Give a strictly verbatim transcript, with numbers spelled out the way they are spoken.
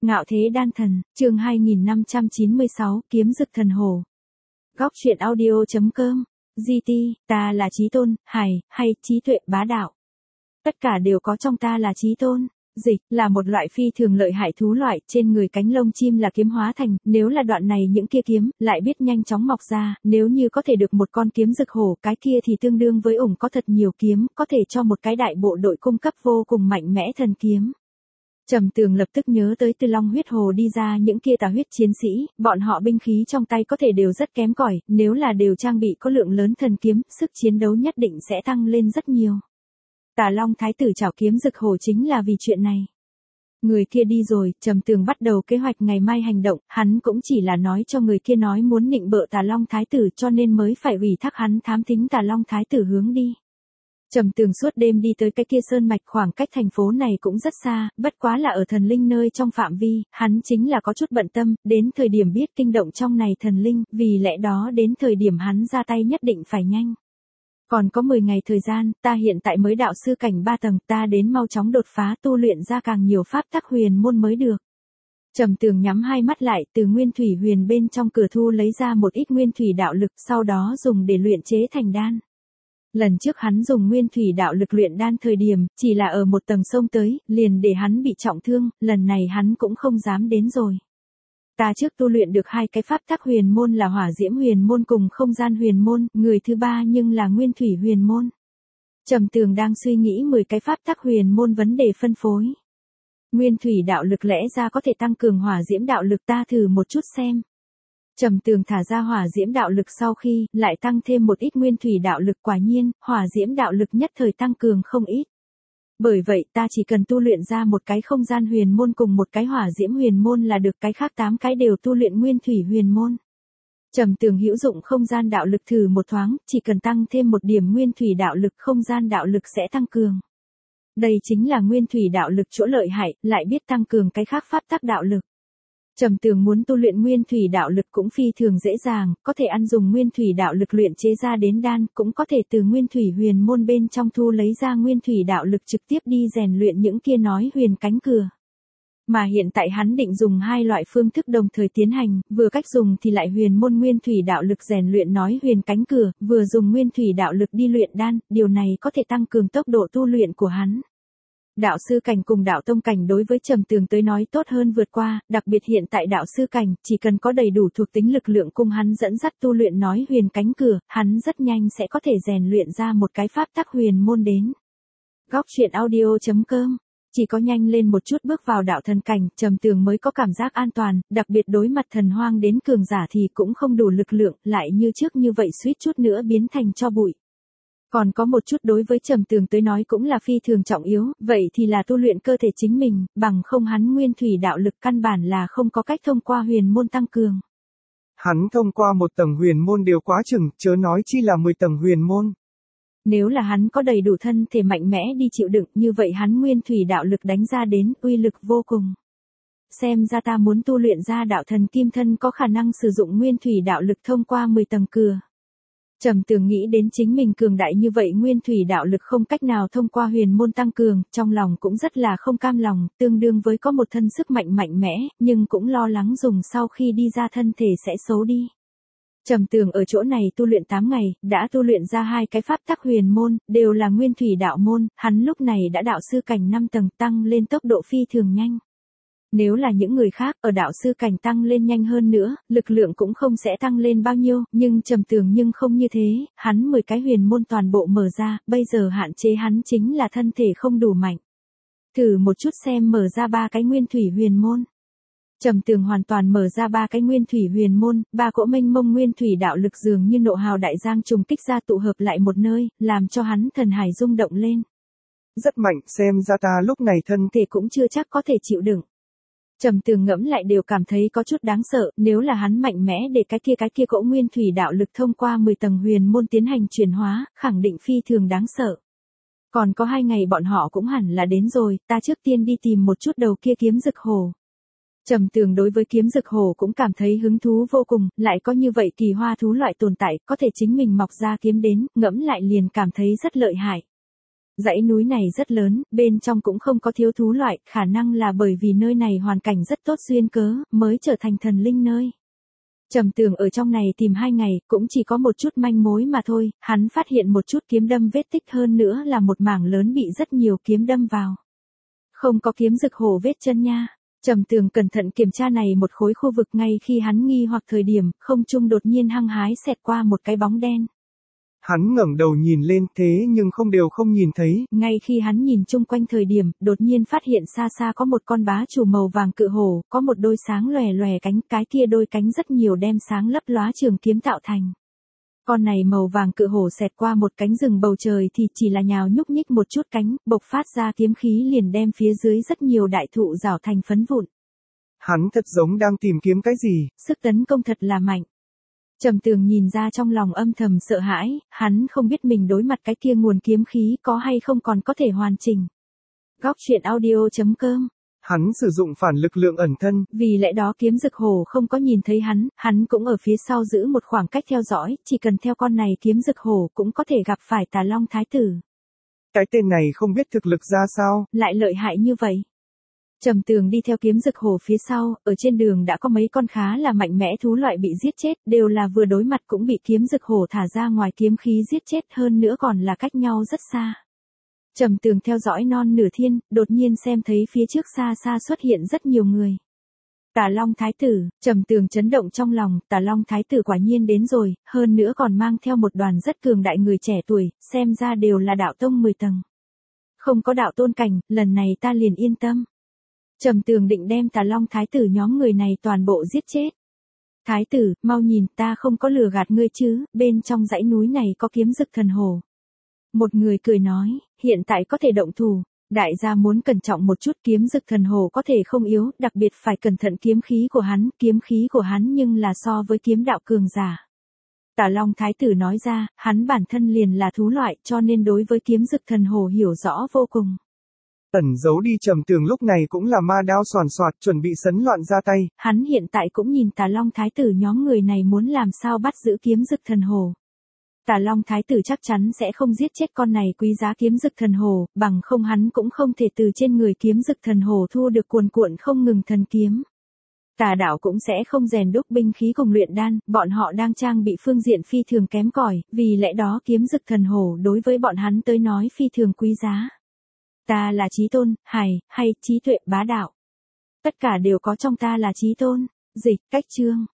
Ngạo thế đan thần, chương hai nghìn năm trăm chín mươi sáu, kiếm dực thần hồ. Góc truyện audio.com, giê tê, ta là Chí Tôn, Hải, hay trí tuệ bá đạo. Tất cả đều có trong ta là Chí Tôn. Dịch, là một loại phi thường lợi hại thú loại, trên người cánh lông chim là kiếm hóa thành, nếu là đoạn này những kia kiếm, lại biết nhanh chóng mọc ra, nếu như có thể được một con kiếm dực hổ, cái kia thì tương đương với ủng có thật nhiều kiếm, có thể cho một cái đại bộ đội cung cấp vô cùng mạnh mẽ thần kiếm. Trầm Tường lập tức nhớ tới từ Long huyết hồ đi ra những kia tà huyết chiến sĩ, bọn họ binh khí trong tay có thể đều rất kém cỏi, nếu là đều trang bị có lượng lớn thần kiếm, sức chiến đấu nhất định sẽ tăng lên rất nhiều. Tà Long thái tử trảo kiếm dực hổ chính là vì chuyện này. Người kia đi rồi, Trầm Tường bắt đầu kế hoạch ngày mai hành động, hắn cũng chỉ là nói cho người kia nói muốn nịnh bợ Tà Long thái tử cho nên mới phải ủy thác hắn thám thính Tà Long thái tử hướng đi. Trầm Tường suốt đêm đi tới cái kia sơn mạch, khoảng cách thành phố này cũng rất xa, bất quá là ở thần linh nơi trong phạm vi, hắn chính là có chút bận tâm, đến thời điểm biết kinh động trong này thần linh, vì lẽ đó đến thời điểm hắn ra tay nhất định phải nhanh. Còn có mười ngày thời gian, ta hiện tại mới đạo sư cảnh ba tầng, ta đến mau chóng đột phá tu luyện ra càng nhiều pháp tắc huyền môn mới được. Trầm Tường nhắm hai mắt lại, từ nguyên thủy huyền bên trong cửa thu lấy ra một ít nguyên thủy đạo lực, sau đó dùng để luyện chế thành đan. Lần trước hắn dùng nguyên thủy đạo lực luyện đan thời điểm, chỉ là ở một tầng sông tới, liền để hắn bị trọng thương, lần này hắn cũng không dám đến rồi. Ta trước tu luyện được hai cái pháp tắc huyền môn là hỏa diễm huyền môn cùng không gian huyền môn, người thứ ba nhưng là nguyên thủy huyền môn. Trầm Tường đang suy nghĩ mười cái pháp tắc huyền môn vấn đề phân phối. Nguyên thủy đạo lực lẽ ra có thể tăng cường hỏa diễm đạo lực, ta thử một chút xem. Trầm Tường thả ra hỏa diễm đạo lực sau khi, lại tăng thêm một ít nguyên thủy đạo lực, quả nhiên, hỏa diễm đạo lực nhất thời tăng cường không ít. Bởi vậy ta chỉ cần tu luyện ra một cái không gian huyền môn cùng một cái hỏa diễm huyền môn là được, cái khác tám cái đều tu luyện nguyên thủy huyền môn. Trầm Tường hữu dụng không gian đạo lực thử một thoáng, chỉ cần tăng thêm một điểm nguyên thủy đạo lực, không gian đạo lực sẽ tăng cường. Đây chính là nguyên thủy đạo lực chỗ lợi hại, lại biết tăng cường cái khác pháp tắc đạo lực. Trầm Tường muốn tu luyện nguyên thủy đạo lực cũng phi thường dễ dàng, có thể ăn dùng nguyên thủy đạo lực luyện chế ra đến đan, cũng có thể từ nguyên thủy huyền môn bên trong thu lấy ra nguyên thủy đạo lực trực tiếp đi rèn luyện những kia nói huyền cánh cửa. Mà hiện tại hắn định dùng hai loại phương thức đồng thời tiến hành, vừa cách dùng thì lại huyền môn nguyên thủy đạo lực rèn luyện nói huyền cánh cửa, vừa dùng nguyên thủy đạo lực đi luyện đan, điều này có thể tăng cường tốc độ tu luyện của hắn. Đạo sư cảnh cùng đạo tông cảnh đối với Trầm Tường tới nói tốt hơn vượt qua, đặc biệt hiện tại đạo sư cảnh, chỉ cần có đầy đủ thuộc tính lực lượng cùng hắn dẫn dắt tu luyện nói huyền cánh cửa, hắn rất nhanh sẽ có thể rèn luyện ra một cái pháp tắc huyền môn đến. Góc truyện audio.com, chỉ có nhanh lên một chút bước vào đạo thần cảnh, Trầm Tường mới có cảm giác an toàn, đặc biệt đối mặt thần hoang đến cường giả thì cũng không đủ lực lượng, lại như trước như vậy suýt chút nữa biến thành tro bụi. Còn có một chút đối với Trầm Tường tới nói cũng là phi thường trọng yếu, vậy thì là tu luyện cơ thể chính mình, bằng không hắn nguyên thủy đạo lực căn bản là không có cách thông qua huyền môn tăng cường. Hắn thông qua một tầng huyền môn đều quá chừng, chớ nói chi là mười tầng huyền môn. Nếu là hắn có đầy đủ thân thể mạnh mẽ đi chịu đựng, như vậy hắn nguyên thủy đạo lực đánh ra đến, uy lực vô cùng. Xem ra ta muốn tu luyện ra đạo thần kim thân có khả năng sử dụng nguyên thủy đạo lực thông qua mười tầng cửa. Trầm Tường nghĩ đến chính mình cường đại như vậy nguyên thủy đạo lực không cách nào thông qua huyền môn tăng cường, trong lòng cũng rất là không cam lòng, tương đương với có một thân sức mạnh mạnh mẽ, nhưng cũng lo lắng dùng sau khi đi ra thân thể sẽ xấu đi. Trầm Tường ở chỗ này tu luyện tám ngày, đã tu luyện ra hai cái pháp tắc huyền môn, đều là nguyên thủy đạo môn, hắn lúc này đã đạo sư cảnh năm tầng, tăng lên tốc độ phi thường nhanh. Nếu là những người khác ở đạo sư cảnh tăng lên nhanh hơn nữa, lực lượng cũng không sẽ tăng lên bao nhiêu, nhưng Trầm Tường nhưng không như thế, hắn mười cái huyền môn toàn bộ mở ra, bây giờ hạn chế hắn chính là thân thể không đủ mạnh. Thử một chút xem mở ra ba cái nguyên thủy huyền môn. Trầm Tường hoàn toàn mở ra ba cái nguyên thủy huyền môn, ba cỗ mênh mông nguyên thủy đạo lực dường như nộ hào đại giang trùng kích ra tụ hợp lại một nơi, làm cho hắn thần hải rung động lên. Rất mạnh, xem ra ta lúc này thân thể cũng chưa chắc có thể chịu đựng. Trầm Tường ngẫm lại đều cảm thấy có chút đáng sợ, nếu là hắn mạnh mẽ để cái kia cái kia cỗ nguyên thủy đạo lực thông qua mười tầng huyền môn tiến hành chuyển hóa, khẳng định phi thường đáng sợ. Còn có hai ngày bọn họ cũng hẳn là đến rồi, ta trước tiên đi tìm một chút đầu kia kiếm dực hổ. Trầm Tường đối với kiếm dực hổ cũng cảm thấy hứng thú vô cùng, lại có như vậy kỳ hoa thú loại tồn tại, có thể chính mình mọc ra kiếm đến, ngẫm lại liền cảm thấy rất lợi hại. Dãy núi này rất lớn, bên trong cũng không có thiếu thú loại, khả năng là bởi vì nơi này hoàn cảnh rất tốt duyên cớ, mới trở thành thần linh nơi. Trầm Tường ở trong này tìm hai ngày, cũng chỉ có một chút manh mối mà thôi, hắn phát hiện một chút kiếm đâm vết tích, hơn nữa là một mảng lớn bị rất nhiều kiếm đâm vào. Không có kiếm rực hổ vết chân nha. Trầm Tường cẩn thận kiểm tra này một khối khu vực, ngay khi hắn nghi hoặc thời điểm, không trung đột nhiên hăng hái xẹt qua một cái bóng đen. Hắn ngẩng đầu nhìn lên thế nhưng không đều không nhìn thấy. Ngay khi hắn nhìn chung quanh thời điểm, đột nhiên phát hiện xa xa có một con bá chủ màu vàng cự hổ, có một đôi sáng lòe lòe cánh, cái kia đôi cánh rất nhiều đem sáng lấp lóa trường kiếm tạo thành. Con này màu vàng cự hổ xẹt qua một cánh rừng bầu trời thì chỉ là nhào nhúc nhích một chút cánh, bộc phát ra kiếm khí liền đem phía dưới rất nhiều đại thụ rào thành phấn vụn. Hắn thật giống đang tìm kiếm cái gì. Sức tấn công thật là mạnh. Trầm Tường nhìn ra trong lòng âm thầm sợ hãi, hắn không biết mình đối mặt cái kia nguồn kiếm khí có hay không còn có thể hoàn chỉnh. Góc truyện audio chấm com. Hắn sử dụng phản lực lượng ẩn thân. Vì lẽ đó kiếm rực hổ không có nhìn thấy hắn, hắn cũng ở phía sau giữ một khoảng cách theo dõi, chỉ cần theo con này kiếm rực hổ cũng có thể gặp phải Tà Long Thái Tử. Cái tên này không biết thực lực ra sao, lại lợi hại như vậy. Trầm Tường đi theo kiếm rực hổ phía sau, ở trên đường đã có mấy con khá là mạnh mẽ thú loại bị giết chết, đều là vừa đối mặt cũng bị kiếm rực hổ thả ra ngoài kiếm khí giết chết, hơn nữa còn là cách nhau rất xa. Trầm Tường theo dõi non nửa thiên, đột nhiên xem thấy phía trước xa xa xuất hiện rất nhiều người. Tà Long Thái Tử, Trầm Tường chấn động trong lòng, Tà Long Thái Tử quả nhiên đến rồi, hơn nữa còn mang theo một đoàn rất cường đại người trẻ tuổi, xem ra đều là đạo tông mười tầng. Không có đạo tôn cảnh, lần này ta liền yên tâm. Trầm Tường định đem Tà Long Thái Tử nhóm người này toàn bộ giết chết. Thái tử, mau nhìn, ta không có lừa gạt ngươi chứ, bên trong dãy núi này có kiếm rực thần hổ. Một người cười nói, hiện tại có thể động thủ, đại gia muốn cẩn trọng một chút, kiếm rực thần hổ có thể không yếu, đặc biệt phải cẩn thận kiếm khí của hắn, kiếm khí của hắn nhưng là so với kiếm đạo cường giả. Tà Long Thái Tử nói ra, hắn bản thân liền là thú loại cho nên đối với kiếm rực thần hổ hiểu rõ vô cùng. Ẩn giấu đi Trầm Tường lúc này cũng là ma đao xoàn xoạt chuẩn bị sấn loạn ra tay. Hắn hiện tại cũng nhìn Tà Long Thái Tử nhóm người này muốn làm sao bắt giữ kiếm rực thần hổ. Tà Long Thái Tử chắc chắn sẽ không giết chết con này quý giá kiếm rực thần hổ, bằng không hắn cũng không thể từ trên người kiếm rực thần hổ thu được cuồn cuộn không ngừng thần kiếm. Tà đạo cũng sẽ không rèn đúc binh khí cùng luyện đan, bọn họ đang trang bị phương diện phi thường kém cỏi, vì lẽ đó kiếm rực thần hổ đối với bọn hắn tới nói phi thường quý giá. Ta là chí tôn, hài, hay trí tuệ bá đạo. Tất cả đều có trong ta là chí tôn. Dịch, cách chương.